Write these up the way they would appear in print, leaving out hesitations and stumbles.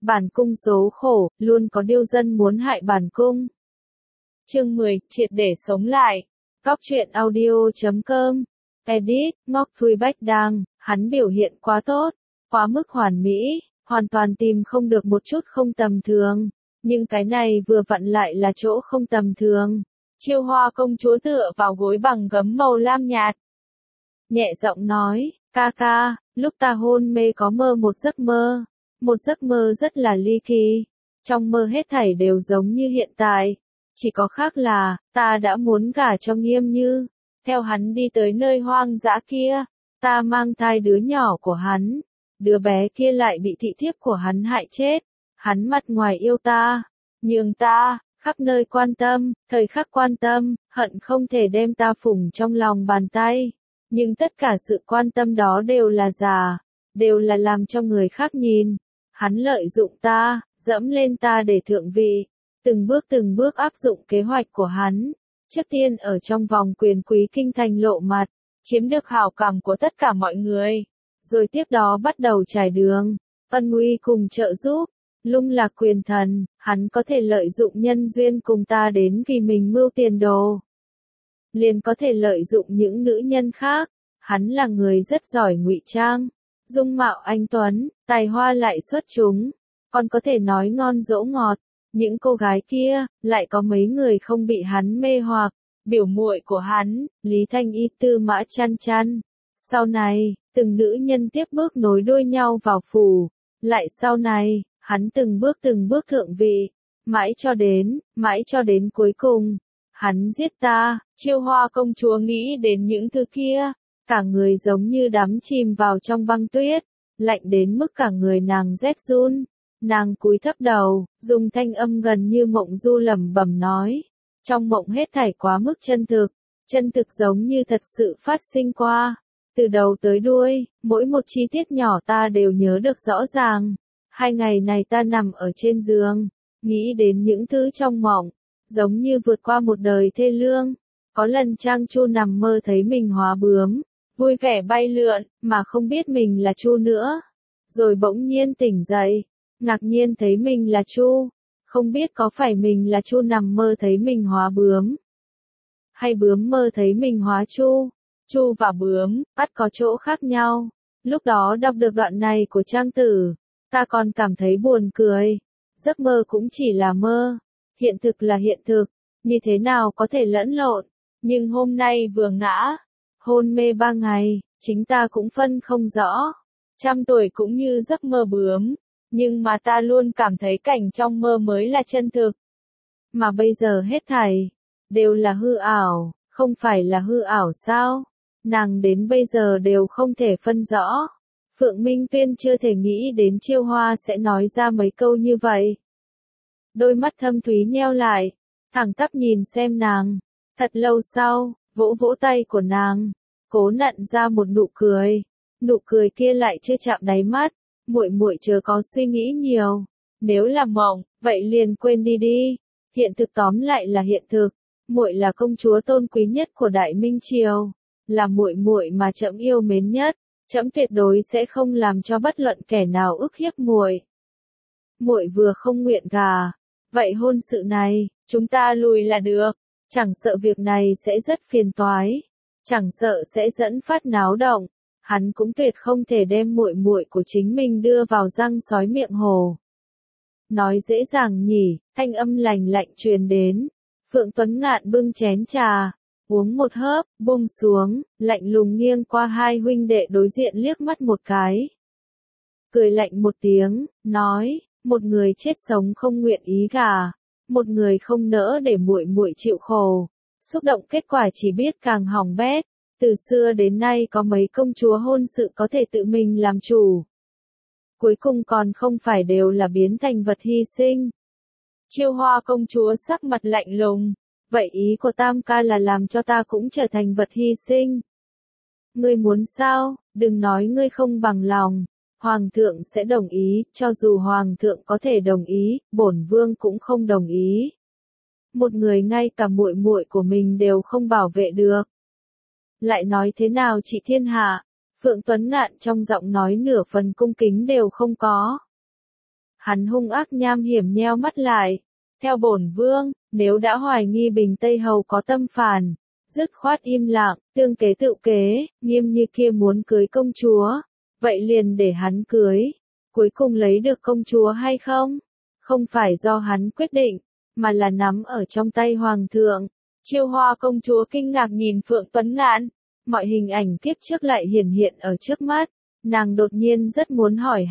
Bản cung số khổ, luôn có điêu dân muốn hại bản cung. Chương 10, triệt để sống lại. Góc truyện audio.com. Edit, Ngọc Thùy Bách Đăng, hắn biểu hiện quá tốt, quá mức hoàn mỹ, hoàn toàn tìm không được một chút không tầm thường. Nhưng cái này vừa vặn lại là chỗ không tầm thường. Chiêu Hoa công chúa tựa vào gối bằng gấm màu lam nhạt. Nhẹ giọng nói, ca ca, lúc ta hôn mê có mơ một giấc mơ rất là ly kỳ. Trong mơ hết thảy đều giống như hiện tại. Chỉ có khác là, ta đã muốn gả cho Nghiêm Như. Theo hắn đi tới nơi hoang dã kia, ta mang thai đứa nhỏ của hắn. Đứa bé kia lại bị thị thiếp của hắn hại chết. Hắn mặt ngoài yêu ta, nhường ta, khắp nơi quan tâm, thời khắc quan tâm, hận không thể đem ta phủng trong lòng bàn tay. Nhưng tất cả sự quan tâm đó đều là giả, đều là làm cho người khác nhìn. Hắn lợi dụng ta, dẫm lên ta để thượng vị, từng bước áp dụng kế hoạch của hắn. Trước tiên ở trong vòng quyền quý kinh thành lộ mặt, chiếm được hảo cảm của tất cả mọi người. Rồi tiếp đó bắt đầu trải đường, ân uy cùng trợ giúp. Lung lạc quyền thần, hắn có thể lợi dụng nhân duyên cùng ta đến vì mình mưu tiền đồ. Liền có thể lợi dụng những nữ nhân khác. Hắn là người rất giỏi ngụy trang, dung mạo anh tuấn, tài hoa lại xuất chúng, còn có thể nói ngon dỗ ngọt. Những cô gái kia, lại có mấy người không bị hắn mê hoặc. Biểu muội của hắn, Lý Thanh Y, Tư Mã Chăn Chăn. Sau này, từng nữ nhân tiếp bước nối đuôi nhau vào phủ. Lại sau này, hắn từng bước thượng vị. Mãi cho đến cuối cùng, hắn giết ta. Chiêu Hoa công chúa nghĩ đến những thứ kia, cả người giống như đắm chìm vào trong băng tuyết, lạnh đến mức cả người nàng rét run. Nàng cúi thấp đầu, dùng thanh âm gần như mộng du lẩm bẩm nói. Trong mộng hết thảy quá mức chân thực giống như thật sự phát sinh qua. Từ đầu tới đuôi, mỗi một chi tiết nhỏ ta đều nhớ được rõ ràng. 2 ngày này ta nằm ở trên giường, nghĩ đến những thứ trong mộng, giống như vượt qua một đời thê lương. Có lần Trang Chu nằm mơ thấy mình hóa bướm, vui vẻ bay lượn, mà không biết mình là Chu nữa. Rồi bỗng nhiên tỉnh dậy, ngạc nhiên thấy mình là Chu, không biết có phải mình là Chu nằm mơ thấy mình hóa bướm, hay bướm mơ thấy mình hóa Chu. Chu và bướm, ắt có chỗ khác nhau. Lúc đó đọc được đoạn này của Trang Tử, ta còn cảm thấy buồn cười. Giấc mơ cũng chỉ là mơ, hiện thực là hiện thực, như thế nào có thể lẫn lộn. Nhưng hôm nay vừa ngã, hôn mê 3 ngày, chính ta cũng phân không rõ. 100 tuổi cũng như giấc mơ bướm, nhưng mà ta luôn cảm thấy cảnh trong mơ mới là chân thực. Mà bây giờ hết thảy đều là hư ảo, không phải là hư ảo sao? Nàng đến bây giờ đều không thể phân rõ. Phượng Minh Tuyên chưa thể nghĩ đến Chiêu Hoa sẽ nói ra mấy câu như vậy. Đôi mắt thâm thúy nheo lại, thẳng tắp nhìn xem nàng. Thật lâu sau, vỗ vỗ tay của nàng, cố nặn ra một nụ cười. Nụ cười kia lại chưa chạm đáy mắt. Muội muội chớ có suy nghĩ nhiều. Nếu là mộng, vậy liền quên đi đi. Hiện thực tóm lại là hiện thực. Muội là công chúa tôn quý nhất của Đại Minh Triều, là muội muội mà trẫm yêu mến nhất. Trẫm tuyệt đối sẽ không làm cho bất luận kẻ nào ức hiếp muội. Muội vừa không nguyện gả, vậy hôn sự này, chúng ta lùi là được. Chẳng sợ việc này sẽ rất phiền toái, chẳng sợ sẽ dẫn phát náo động, hắn cũng tuyệt không thể đem muội muội của chính mình đưa vào răng sói miệng hồ. Nói dễ dàng nhỉ, thanh âm lành lạnh truyền đến. Phượng Tuấn Ngạn bưng chén trà, uống một hớp, buông xuống, lạnh lùng nghiêng qua hai huynh đệ đối diện liếc mắt một cái. Cười lạnh một tiếng, nói, một người chết sống không nguyện ý gả, một người không nỡ để muội muội chịu khổ. Xúc động kết quả chỉ biết càng hỏng bét. Từ xưa đến nay có mấy công chúa hôn sự có thể tự mình làm chủ. Cuối cùng còn không phải đều là biến thành vật hy sinh. Chiêu Hoa công chúa sắc mặt lạnh lùng. Vậy ý của Tam ca là làm cho ta cũng trở thành vật hy sinh. Ngươi muốn sao, đừng nói ngươi không bằng lòng. Hoàng thượng sẽ đồng ý, cho dù Hoàng thượng có thể đồng ý, bổn vương cũng không đồng ý. Một người ngay cả muội muội của mình đều không bảo vệ được. Lại nói thế nào chị thiên hạ? Phượng Tuấn Ngạn trong giọng nói nửa phần cung kính đều không có. Hắn hung ác nham hiểm nheo mắt lại. Theo bổn vương, nếu đã hoài nghi Bình Tây Hầu có tâm phản, dứt khoát im lặng, tương kế tự kế, Nghiêm như kia muốn cưới công chúa, vậy liền để hắn cưới. Cuối cùng lấy được công chúa hay không? Không phải do hắn quyết định, mà là nắm ở trong tay hoàng thượng. Chiêu Hoa công chúa kinh ngạc nhìn Phượng Tuấn Ngạn, mọi hình ảnh kiếp trước lại hiển hiện ở trước mắt, nàng đột nhiên rất muốn hỏi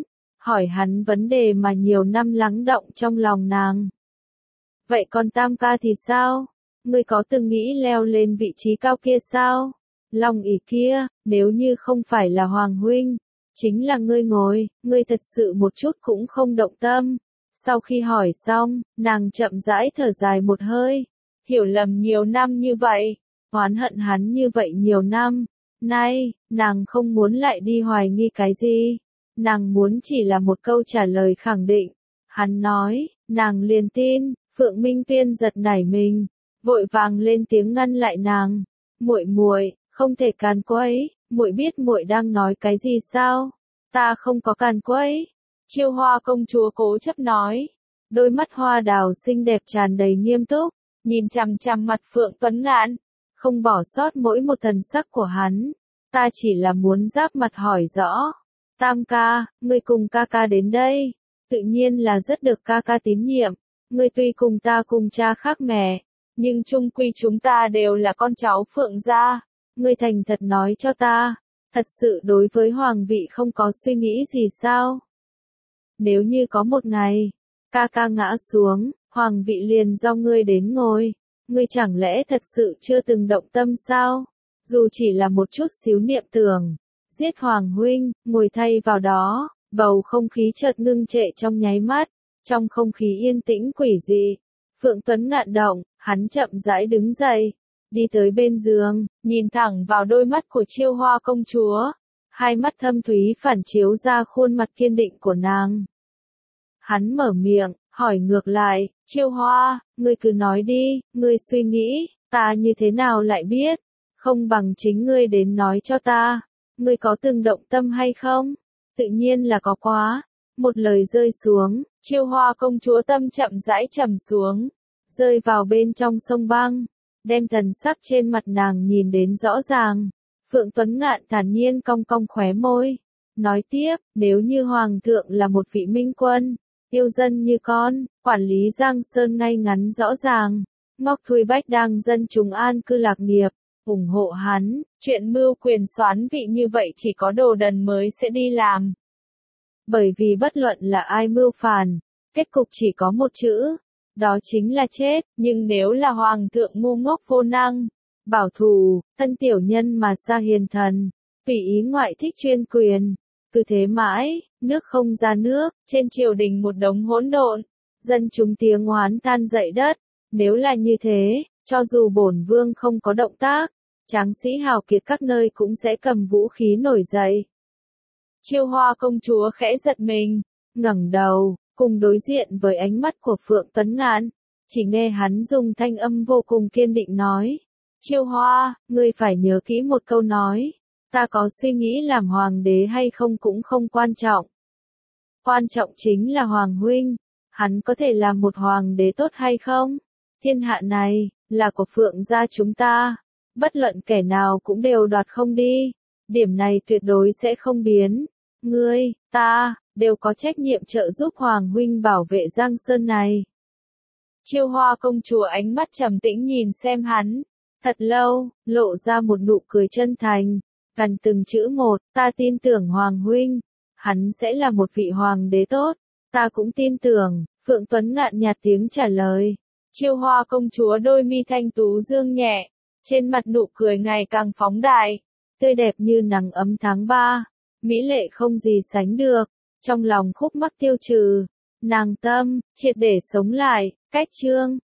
hắn vấn đề mà nhiều năm lắng đọng trong lòng nàng. Vậy còn Tam ca thì sao? Ngươi có từng nghĩ leo lên vị trí cao kia sao? Long ỷ kia, nếu như không phải là Hoàng huynh, chính là ngươi ngồi, ngươi thật sự một chút cũng không động tâm. Sau khi hỏi xong, nàng chậm rãi thở dài một hơi. Hiểu lầm nhiều năm như vậy, oán hận hắn như vậy nhiều năm. Nay, nàng không muốn lại đi hoài nghi cái gì. Nàng muốn chỉ là một câu trả lời khẳng định. Hắn nói, nàng liền tin. Phượng Minh Tuyên giật nảy mình, vội vàng lên tiếng ngăn lại nàng. Muội, không thể càn quấy, muội biết muội đang nói cái gì sao? Ta không có càn quấy. Chiêu Hoa công chúa cố chấp nói. Đôi mắt hoa đào xinh đẹp tràn đầy nghiêm túc, nhìn chằm chằm mặt Phượng Tuấn Ngạn, không bỏ sót mỗi một thần sắc của hắn. Ta chỉ là muốn giáp mặt hỏi rõ. Tam ca, ngươi cùng ca ca đến đây, tự nhiên là rất được ca ca tín nhiệm. Ngươi tuy cùng ta cùng cha khác mẹ, nhưng chung quy chúng ta đều là con cháu Phượng gia. Ngươi thành thật nói cho ta, thật sự đối với hoàng vị không có suy nghĩ gì sao? Nếu như có một ngày, ca ca ngã xuống, hoàng vị liền do ngươi đến ngồi, ngươi chẳng lẽ thật sự chưa từng động tâm sao? Dù chỉ là một chút xíu niệm tưởng, giết hoàng huynh, ngồi thay vào đó, bầu không khí chợt ngưng trệ trong nháy mắt. Trong không khí yên tĩnh quỷ dị, Phượng Tuấn Ngạn động, hắn chậm rãi đứng dậy, đi tới bên giường, nhìn thẳng vào đôi mắt của Chiêu Hoa công chúa, hai mắt thâm thúy phản chiếu ra khuôn mặt kiên định của nàng. Hắn mở miệng, hỏi ngược lại, Chiêu Hoa, ngươi cứ nói đi, ngươi suy nghĩ, ta như thế nào lại biết, không bằng chính ngươi đến nói cho ta, ngươi có từng động tâm hay không? Tự nhiên là có quá. Một lời rơi xuống, Chiêu Hoa công chúa tâm chậm rãi trầm xuống, rơi vào bên trong sông băng, đem thần sắc trên mặt nàng nhìn đến rõ ràng. Phượng Tuấn Ngạn thản nhiên cong cong khóe môi, nói tiếp, nếu như Hoàng thượng là một vị minh quân, yêu dân như con, quản lý Giang Sơn ngay ngắn rõ ràng, Ngọc Thùy Bách đang dân chúng an cư lạc nghiệp, ủng hộ hắn, chuyện mưu quyền soán vị như vậy chỉ có đồ đần mới sẽ đi làm. Bởi vì bất luận là ai mưu phản, kết cục chỉ có một chữ, đó chính là chết, nhưng nếu là hoàng thượng ngu ngốc vô năng, bảo thủ, thân tiểu nhân mà xa hiền thần, tùy ý ngoại thích chuyên quyền, cứ thế mãi, nước không ra nước, trên triều đình một đống hỗn độn, dân chúng tiếng oán than dậy đất, nếu là như thế, cho dù bổn vương không có động tác, tráng sĩ hào kiệt các nơi cũng sẽ cầm vũ khí nổi dậy. Chiêu Hoa công chúa khẽ giật mình, ngẩng đầu, cùng đối diện với ánh mắt của Phượng Tuấn Ngạn, chỉ nghe hắn dùng thanh âm vô cùng kiên định nói, Chiêu Hoa, ngươi phải nhớ kỹ một câu nói, ta có suy nghĩ làm hoàng đế hay không cũng không quan trọng. Quan trọng chính là hoàng huynh, hắn có thể làm một hoàng đế tốt hay không? Thiên hạ này, là của Phượng gia chúng ta, bất luận kẻ nào cũng đều đoạt không đi, điểm này tuyệt đối sẽ không biến. Ngươi, ta, đều có trách nhiệm trợ giúp Hoàng huynh bảo vệ Giang Sơn này. Chiêu Hoa công chúa ánh mắt trầm tĩnh nhìn xem hắn, thật lâu, lộ ra một nụ cười chân thành, gần từng chữ một, ta tin tưởng Hoàng huynh, hắn sẽ là một vị hoàng đế tốt, ta cũng tin tưởng, Phượng Tuấn Ngạn nhạt tiếng trả lời. Chiêu Hoa công chúa đôi mi thanh tú dương nhẹ, trên mặt nụ cười ngày càng phóng đại, tươi đẹp như nắng ấm tháng 3. Mỹ lệ không gì sánh được, trong lòng khúc mắc tiêu trừ, nàng tâm, triệt để sống lại, cách chương.